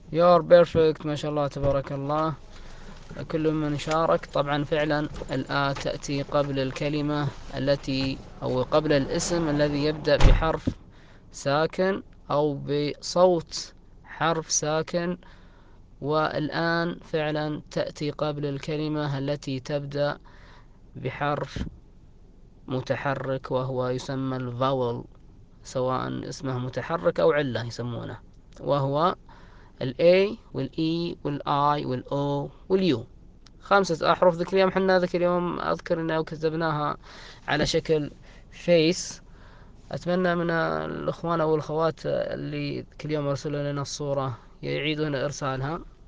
You're perfect ما شاء الله تبارك الله. كل من شارك. طبعا فعلا الآ تأتي قبل الكلمة التي أو قبل الاسم الذي يبدأ بحرف ساكن أو بصوت حرف ساكن، والآن فعلا تأتي قبل الكلمة التي تبدأ بحرف متحرك وهو يسمى الفاول، سواء اسمه متحرك أو علة يسمونه، وهو ال A وال E وال I وال O وال U. 5 أحرف ذيك اليوم، حنا ذيك اليوم أذكر أنه كتبناها على شكل فيس. أتمنى من الأخوان أو الأخوات اللي كل يوم يرسلوا لنا الصورة يعيدون إرسالها.